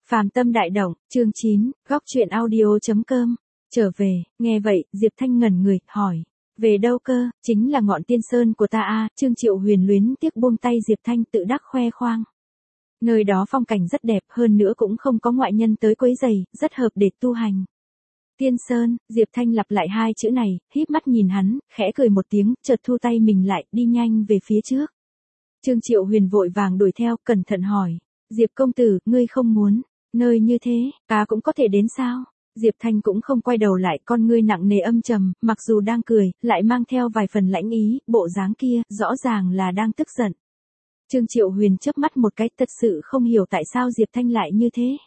Phàm tâm đại động, chương 9, góc truyện audio.com. Trở về, nghe vậy, Diệp Thanh ngẩn người, hỏi. Về đâu cơ, chính là ngọn tiên sơn của ta a. Trương Triệu Huyền luyến tiếc buông tay Diệp Thanh tự đắc khoe khoang. Nơi đó phong cảnh rất đẹp, hơn nữa cũng không có ngoại nhân tới quấy rầy, rất hợp để tu hành. Tiên sơn, Diệp Thanh lặp lại hai chữ này, híp mắt nhìn hắn, khẽ cười một tiếng, chợt thu tay mình lại, đi nhanh về phía trước. Trương Triệu Huyền vội vàng đuổi theo, cẩn thận hỏi. Diệp công tử, ngươi không muốn, nơi như thế, cá cũng có thể đến sao? Diệp Thanh cũng không quay đầu lại, con ngươi nặng nề âm trầm, mặc dù đang cười, lại mang theo vài phần lãnh ý, bộ dáng kia, rõ ràng là đang tức giận. Trương Triệu Huyền chớp mắt một cái, thật sự không hiểu tại sao Diệp Thanh lại như thế.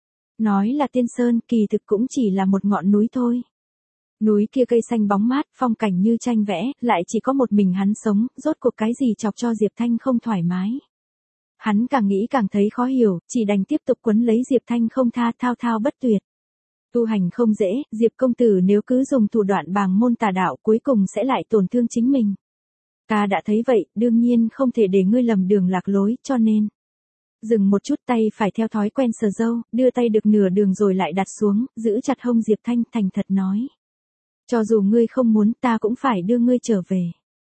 Nói là tiên sơn, kỳ thực cũng chỉ là một ngọn núi thôi. Núi kia cây xanh bóng mát, phong cảnh như tranh vẽ, lại chỉ có một mình hắn sống, rốt cuộc cái gì chọc cho Diệp Thanh không thoải mái. Hắn càng nghĩ càng thấy khó hiểu, chỉ đành tiếp tục quấn lấy Diệp Thanh không tha, thao thao bất tuyệt. Tu hành không dễ, Diệp công tử nếu cứ dùng thủ đoạn bàng môn tà đạo cuối cùng sẽ lại tổn thương chính mình. Ta đã thấy vậy, đương nhiên không thể để ngươi lầm đường lạc lối, cho nên. Dừng một chút, tay phải theo thói quen sờ râu, đưa tay được nửa đường rồi lại đặt xuống, giữ chặt hông Diệp Thanh, thành thật nói. Cho dù ngươi không muốn, ta cũng phải đưa ngươi trở về.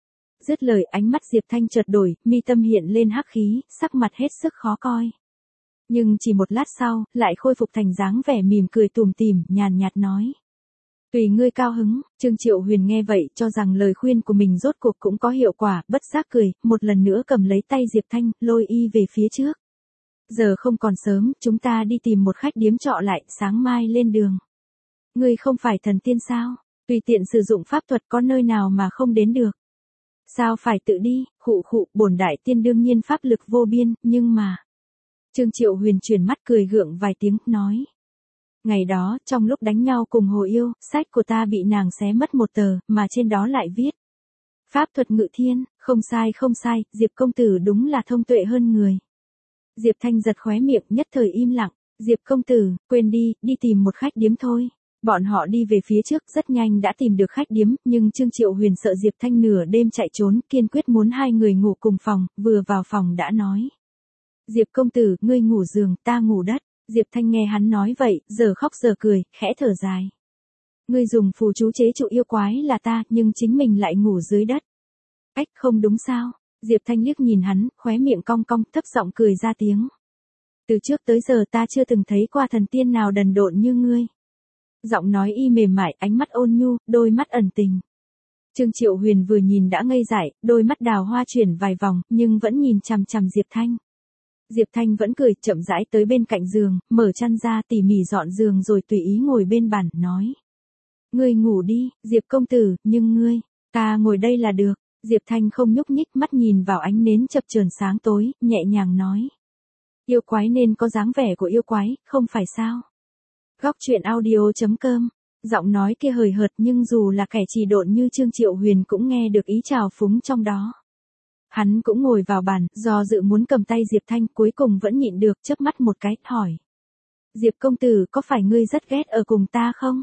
Dứt lời, ánh mắt Diệp Thanh chợt đổi, mi tâm hiện lên hắc khí, sắc mặt hết sức khó coi. Nhưng chỉ một lát sau, lại khôi phục thành dáng vẻ mỉm cười tủm tỉm, nhàn nhạt nói. Tùy ngươi cao hứng. Trương Triệu Huyền nghe vậy, cho rằng lời khuyên của mình rốt cuộc cũng có hiệu quả, bất giác cười, một lần nữa cầm lấy tay Diệp Thanh, lôi y về phía trước. Giờ không còn sớm, chúng ta đi tìm một khách điếm trọ lại, sáng mai lên đường. Ngươi không phải thần tiên sao? Tùy tiện sử dụng pháp thuật có nơi nào mà không đến được. Sao phải tự đi, bổn đại tiên đương nhiên pháp lực vô biên, nhưng mà. Trương Triệu Huyền chuyển mắt cười gượng vài tiếng, nói. Ngày đó, trong lúc đánh nhau cùng Hồ Yêu, sách của ta bị nàng xé mất một tờ, mà trên đó lại viết. Pháp thuật ngự thiên, không sai, Diệp công tử đúng là thông tuệ hơn người. Diệp Thanh giật khóe miệng, nhất thời im lặng. Diệp công tử, quên đi, đi tìm một khách điếm thôi. Bọn họ đi về phía trước, rất nhanh đã tìm được khách điếm, nhưng Trương Triệu Huyền sợ Diệp Thanh nửa đêm chạy trốn, kiên quyết muốn hai người ngủ cùng phòng, vừa vào phòng đã nói. Diệp công tử, ngươi ngủ giường, ta ngủ đất. Diệp Thanh nghe hắn nói vậy, giờ khóc giờ cười, khẽ thở dài. Ngươi dùng phù chú chế trụ yêu quái là ta, nhưng chính mình lại ngủ dưới đất. Ách, không đúng sao? Diệp Thanh liếc nhìn hắn, khóe miệng cong cong, thấp giọng cười ra tiếng. Từ trước tới giờ ta chưa từng thấy qua thần tiên nào đần độn như ngươi. Giọng nói y mềm mại, ánh mắt ôn nhu, đôi mắt ẩn tình. Trương Triệu Huyền vừa nhìn đã ngây dại, đôi mắt đào hoa chuyển vài vòng, nhưng vẫn nhìn chằm chằm Diệp Thanh. Diệp Thanh vẫn cười, chậm rãi tới bên cạnh giường, mở chăn ra tỉ mỉ dọn giường rồi tùy ý ngồi bên bàn, nói. Ngươi ngủ đi, Diệp công tử, nhưng ngươi, ta ngồi đây là được. Diệp Thanh không nhúc nhích, mắt nhìn vào ánh nến chập chờn sáng tối, nhẹ nhàng nói. Yêu quái nên có dáng vẻ của yêu quái, không phải sao? Góc truyện audio.com. Giọng nói kia hời hợt nhưng dù là kẻ trì độn như Trương Triệu Huyền cũng nghe được ý trào phúng trong đó. Hắn cũng ngồi vào bàn, do dự muốn cầm tay Diệp Thanh, cuối cùng vẫn nhịn được, chớp mắt một cái, hỏi. Diệp công tử, có phải ngươi rất ghét ở cùng ta không?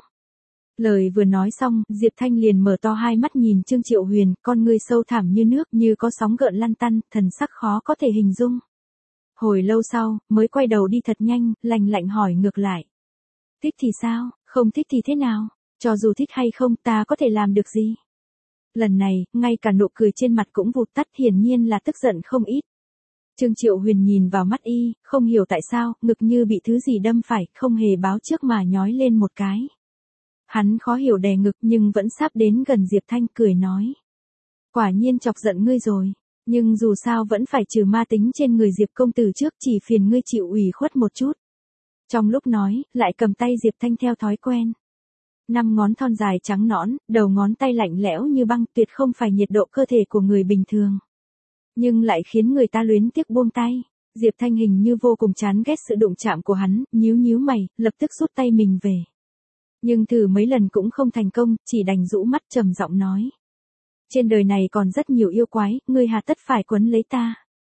Lời vừa nói xong, Diệp Thanh liền mở to hai mắt nhìn Trương Triệu Huyền, con ngươi sâu thẳm như nước, như có sóng gợn lăn tăn, thần sắc khó có thể hình dung. Hồi lâu sau, mới quay đầu đi thật nhanh, lạnh lạnh hỏi ngược lại. Thích thì sao, không thích thì thế nào, cho dù thích hay không ta có thể làm được gì? Lần này, ngay cả nụ cười trên mặt cũng vụt tắt, hiển nhiên là tức giận không ít. Trương Triệu Huyền nhìn vào mắt y, không hiểu tại sao, ngực như bị thứ gì đâm phải, không hề báo trước mà nhói lên một cái. Hắn khó hiểu đè ngực nhưng vẫn sắp đến gần Diệp Thanh, cười nói. Quả nhiên chọc giận ngươi rồi, nhưng dù sao vẫn phải trừ ma tính trên người Diệp công tử trước, chỉ phiền ngươi chịu ủy khuất một chút. Trong lúc nói, lại cầm tay Diệp Thanh theo thói quen. 5 ngón thon dài trắng nõn, đầu ngón tay lạnh lẽo như băng, tuyệt không phải nhiệt độ cơ thể của người bình thường. Nhưng lại khiến người ta luyến tiếc buông tay. Diệp Thanh hình như vô cùng chán ghét sự đụng chạm của hắn, nhíu mày, lập tức rút tay mình về. Nhưng thử mấy lần cũng không thành công, chỉ đành rũ mắt trầm giọng nói. Trên đời này còn rất nhiều yêu quái, ngươi hà tất phải quấn lấy ta.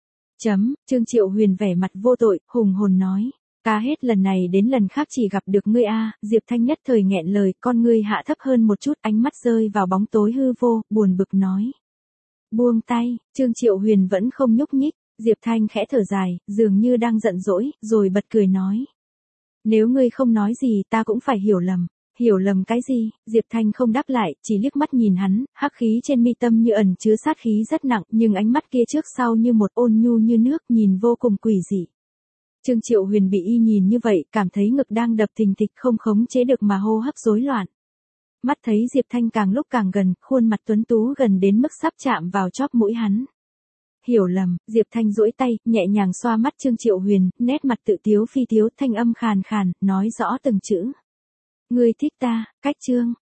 Trương Triệu Huyền vẻ mặt vô tội, hùng hồn nói. Cá hết lần này đến lần khác chỉ gặp được ngươi a. Diệp Thanh nhất thời nghẹn lời, con ngươi hạ thấp hơn một chút, ánh mắt rơi vào bóng tối hư vô, buồn bực nói. Buông tay, Trương Triệu Huyền vẫn không nhúc nhích, Diệp Thanh khẽ thở dài, dường như đang giận dỗi, rồi bật cười nói. Nếu ngươi không nói gì ta cũng phải hiểu lầm. Hiểu lầm cái gì? Diệp Thanh không đáp lại, chỉ liếc mắt nhìn hắn, hắc khí trên mi tâm như ẩn chứa sát khí rất nặng, nhưng ánh mắt kia trước sau như một ôn nhu như nước, nhìn vô cùng quỷ dị. Trương Triệu Huyền bị y nhìn như vậy, cảm thấy ngực đang đập thình thịch không khống chế được mà hô hấp rối loạn. Mắt thấy Diệp Thanh càng lúc càng gần, khuôn mặt tuấn tú gần đến mức sắp chạm vào chóp mũi hắn. Hiểu lầm, Diệp Thanh duỗi tay, nhẹ nhàng xoa mắt Trương Triệu Huyền, nét mặt tự tiếu phi tiếu, thanh âm khàn khàn, nói rõ từng chữ. Ngươi thích ta, cách Trương.